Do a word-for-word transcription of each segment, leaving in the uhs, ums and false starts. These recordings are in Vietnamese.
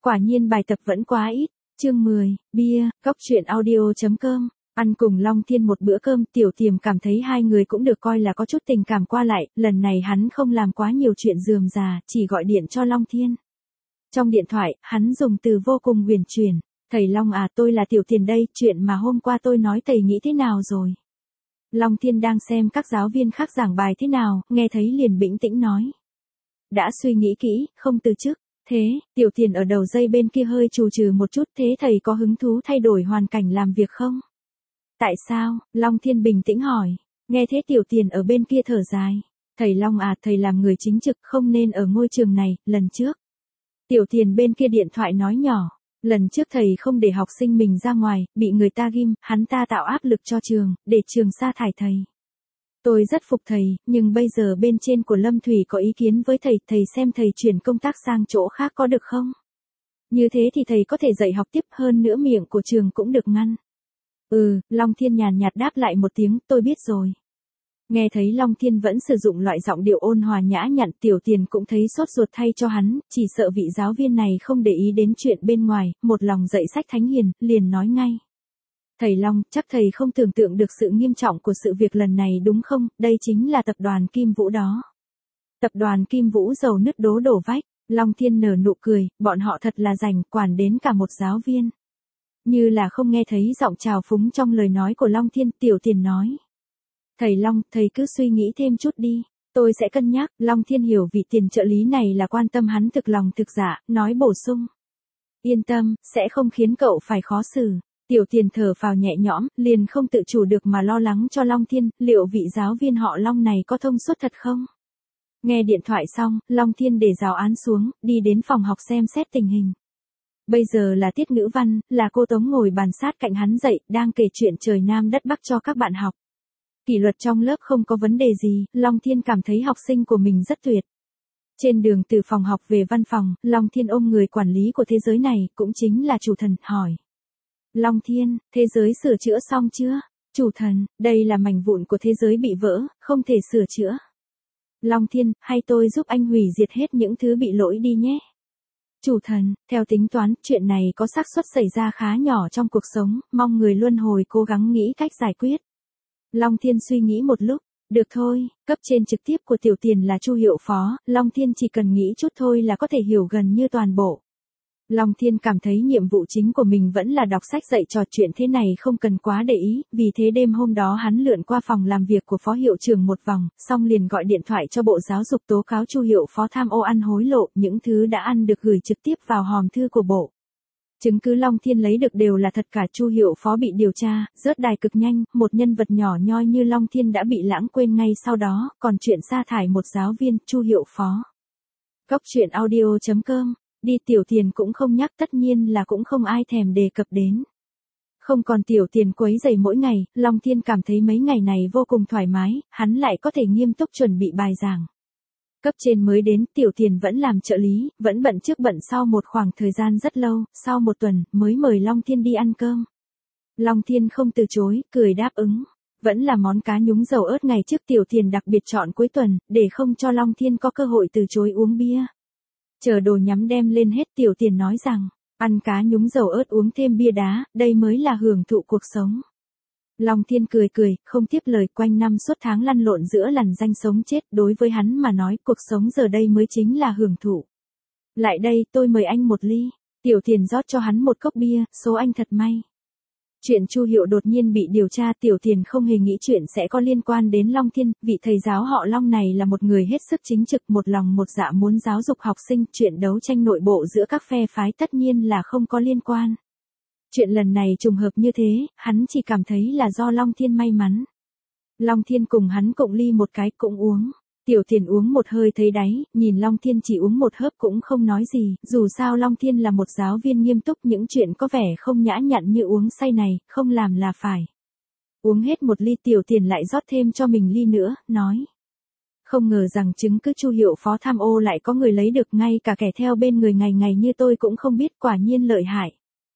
Quả nhiên bài tập vẫn quá ít. Chương mười, bia, góc truyện audio.com. Ăn cùng Long Thiên một bữa cơm, Tiểu Tiềm cảm thấy hai người cũng được coi là có chút tình cảm qua lại, lần này hắn không làm quá nhiều chuyện rườm rà, chỉ gọi điện cho Long Thiên. Trong điện thoại, hắn dùng từ vô cùng huyền chuyển, "Thầy Long à, tôi là Tiểu Tiền đây, chuyện mà hôm qua tôi nói thầy nghĩ thế nào rồi?" Long Thiên đang xem các giáo viên khác giảng bài thế nào, nghe thấy liền bình tĩnh nói: "Đã suy nghĩ kỹ, không từ chức." Thế, Tiểu Tiền ở đầu dây bên kia hơi trù trừ một chút, "Thế thầy có hứng thú thay đổi hoàn cảnh làm việc không?" "Tại sao?" Long Thiên bình tĩnh hỏi. Nghe thế Tiểu Tiền ở bên kia thở dài. "Thầy Long à, thầy làm người chính trực không nên ở ngôi trường này, lần trước." Tiểu Tiền bên kia điện thoại nói nhỏ, "Lần trước thầy không để học sinh mình ra ngoài, bị người ta ghim, hắn ta tạo áp lực cho trường, để trường sa thải thầy. Tôi rất phục thầy, nhưng bây giờ bên trên của Lâm Thủy có ý kiến với thầy, thầy xem thầy chuyển công tác sang chỗ khác có được không? Như thế thì thầy có thể dạy học tiếp, hơn nữa miệng của trường cũng được ngăn." "Ừ," Long Thiên nhàn nhạt đáp lại một tiếng, "tôi biết rồi." Nghe thấy Long Thiên vẫn sử dụng loại giọng điệu ôn hòa nhã nhặn, Tiểu Tiền cũng thấy sốt ruột thay cho hắn, chỉ sợ vị giáo viên này không để ý đến chuyện bên ngoài, một lòng dạy sách thánh hiền, liền nói ngay: "Thầy Long, chắc thầy không tưởng tượng được sự nghiêm trọng của sự việc lần này đúng không, đây chính là tập đoàn Kim Vũ đó." "Tập đoàn Kim Vũ dầu nứt đố đổ vách." Long Thiên nở nụ cười, "Bọn họ thật là rành, quản đến cả một giáo viên." Như là không nghe thấy giọng trào phúng trong lời nói của Long Thiên, Tiểu Tiền nói: "Thầy Long, thầy cứ suy nghĩ thêm chút đi, tôi sẽ cân nhắc." Long Thiên hiểu vị tiền trợ lý này là quan tâm hắn thực lòng thực dạ, nói bổ sung: "Yên tâm, sẽ không khiến cậu phải khó xử." Tiểu Tiền thở phào nhẹ nhõm, liền không tự chủ được mà lo lắng cho Long Thiên, liệu vị giáo viên họ Long này có thông suốt thật không? Nghe điện thoại xong, Long Thiên để giáo án xuống, đi đến phòng học xem xét tình hình. Bây giờ là tiết ngữ văn, là cô Tống ngồi bàn sát cạnh hắn dạy, đang kể chuyện trời Nam đất Bắc cho các bạn học. Kỷ luật trong lớp không có vấn đề gì, Long Thiên cảm thấy học sinh của mình rất tuyệt. Trên đường từ phòng học về văn phòng, Long Thiên ôm người quản lý của thế giới này, cũng chính là chủ thần, hỏi: "Long Thiên, thế giới sửa chữa xong chưa?" "Chủ thần, đây là mảnh vụn của thế giới bị vỡ, không thể sửa chữa." "Long Thiên, hay tôi giúp anh hủy diệt hết những thứ bị lỗi đi nhé." "Chủ thần, theo tính toán, chuyện này có xác suất xảy ra khá nhỏ trong cuộc sống, mong người luân hồi cố gắng nghĩ cách giải quyết." Long Thiên suy nghĩ một lúc, "Được thôi." Cấp trên trực tiếp của Tiểu Tiền là Chu hiệu phó, Long Thiên chỉ cần nghĩ chút thôi là có thể hiểu gần như toàn bộ. Long Thiên cảm thấy nhiệm vụ chính của mình vẫn là đọc sách dạy trò, chuyện thế này không cần quá để ý, vì thế đêm hôm đó hắn lượn qua phòng làm việc của phó hiệu trưởng một vòng, xong liền gọi điện thoại cho Bộ Giáo dục tố cáo Chu hiệu phó tham ô ăn hối lộ, những thứ đã ăn được gửi trực tiếp vào hòm thư của bộ. Chứng cứ Long Thiên lấy được đều là thật cả. Chu hiệu phó bị điều tra, rớt đài cực nhanh, một nhân vật nhỏ nhoi như Long Thiên đã bị lãng quên ngay sau đó, còn chuyện sa thải một giáo viên, Chu hiệu phó. Góc truyện audio.com. Đi Tiểu Tiền cũng không nhắc, tất nhiên là cũng không ai thèm đề cập đến. Không còn Tiểu Tiền quấy rầy mỗi ngày, Long Thiên cảm thấy mấy ngày này vô cùng thoải mái, hắn lại có thể nghiêm túc chuẩn bị bài giảng. Cấp trên mới đến, Tiểu Tiền vẫn làm trợ lý, vẫn bận trước bận sau một khoảng thời gian rất lâu, sau một tuần, mới mời Long Thiên đi ăn cơm. Long Thiên không từ chối, cười đáp ứng. Vẫn là món cá nhúng dầu ớt ngày trước Tiểu Tiền đặc biệt chọn cuối tuần, để không cho Long Thiên có cơ hội từ chối uống bia. Chờ đồ nhắm đem lên hết, Tiểu Tiền nói rằng, ăn cá nhúng dầu ớt uống thêm bia đá, đây mới là hưởng thụ cuộc sống. Long Thiên cười cười, không tiếp lời, quanh năm suốt tháng lăn lộn giữa lằn danh sống chết, đối với hắn mà nói, cuộc sống giờ đây mới chính là hưởng thụ. "Lại đây, tôi mời anh một ly." Tiểu Tiền rót cho hắn một cốc bia, "Số anh thật may." Chuyện Chu hiệu đột nhiên bị điều tra, Tiểu Tiền không hề nghĩ chuyện sẽ có liên quan đến Long Thiên, vị thầy giáo họ Long này là một người hết sức chính trực, một lòng một dạ muốn giáo dục học sinh, chuyện đấu tranh nội bộ giữa các phe phái tất nhiên là không có liên quan. Chuyện lần này trùng hợp như thế, hắn chỉ cảm thấy là do Long Thiên may mắn. Long Thiên cùng hắn cộng ly một cái, cũng uống. Tiểu Tiền uống một hơi thấy đáy, nhìn Long Thiên chỉ uống một hớp cũng không nói gì, dù sao Long Thiên là một giáo viên nghiêm túc, những chuyện có vẻ không nhã nhặn như uống say này, không làm là phải. Uống hết một ly, Tiểu Tiền lại rót thêm cho mình ly nữa, nói: "Không ngờ rằng chứng cứ Chu hiệu phó tham ô lại có người lấy được, ngay cả kẻ theo bên người ngày ngày như tôi cũng không biết, quả nhiên lợi hại."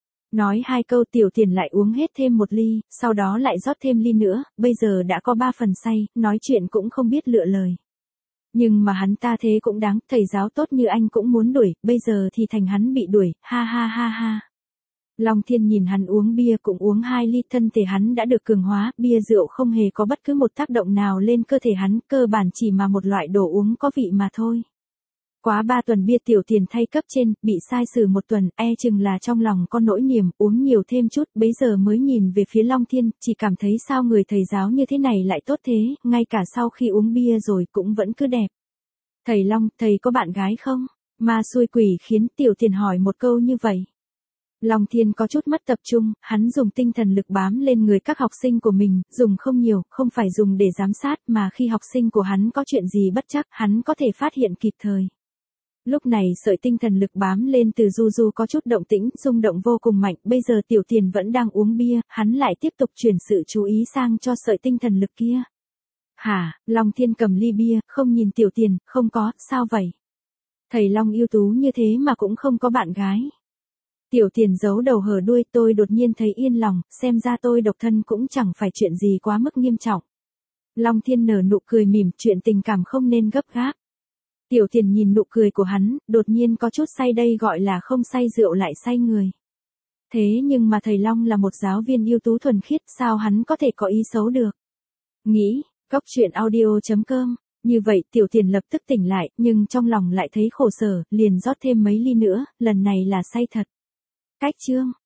Nói hai câu, Tiểu Tiền lại uống hết thêm một ly, sau đó lại rót thêm ly nữa, bây giờ đã có ba phần say, nói chuyện cũng không biết lựa lời. Nhưng mà hắn ta thế cũng đáng, thầy giáo tốt như anh cũng muốn đuổi, bây giờ thì thành hắn bị đuổi, ha ha ha ha. Long Thiên nhìn hắn uống bia cũng uống hai ly, thân thể hắn đã được cường hóa, bia rượu không hề có bất cứ một tác động nào lên cơ thể hắn, cơ bản chỉ mà một loại đồ uống có vị mà thôi. Quá ba tuần bia Tiểu Tiền thay cấp trên, bị sai xử một tuần, e chừng là trong lòng có nỗi niềm, uống nhiều thêm chút, bấy giờ mới nhìn về phía Long Thiên, chỉ cảm thấy sao người thầy giáo như thế này lại tốt thế, ngay cả sau khi uống bia rồi cũng vẫn cứ đẹp. Thầy Long, thầy có bạn gái không? Ma xui quỷ khiến Tiểu Tiền hỏi một câu như vậy. Long Thiên có chút mất tập trung, hắn dùng tinh thần lực bám lên người các học sinh của mình, dùng không nhiều, không phải dùng để giám sát mà khi học sinh của hắn có chuyện gì bất trắc, hắn có thể phát hiện kịp thời. Lúc này sợi tinh thần lực bám lên từ Du Du có chút động tĩnh, rung động vô cùng mạnh, bây giờ Tiểu Tiền vẫn đang uống bia, hắn lại tiếp tục chuyển sự chú ý sang cho sợi tinh thần lực kia. Hả, Long Thiên cầm ly bia, không nhìn Tiểu Tiền, không có, sao vậy? Thầy Long ưu tú như thế mà cũng không có bạn gái. Tiểu Tiền giấu đầu hở đuôi, tôi đột nhiên thấy yên lòng, xem ra tôi độc thân cũng chẳng phải chuyện gì quá mức nghiêm trọng. Long Thiên nở nụ cười mỉm, chuyện tình cảm không nên gấp gáp. Tiểu Tiền nhìn nụ cười của hắn, đột nhiên có chút say, đây gọi là không say rượu lại say người. Thế nhưng mà thầy Long là một giáo viên ưu tú thuần khiết, sao hắn có thể có ý xấu được? Nghĩ, Cốc Truyện Audio chấm com. Như vậy Tiểu Tiền lập tức tỉnh lại, nhưng trong lòng lại thấy khổ sở, liền rót thêm mấy ly nữa, lần này là say thật. Cách chương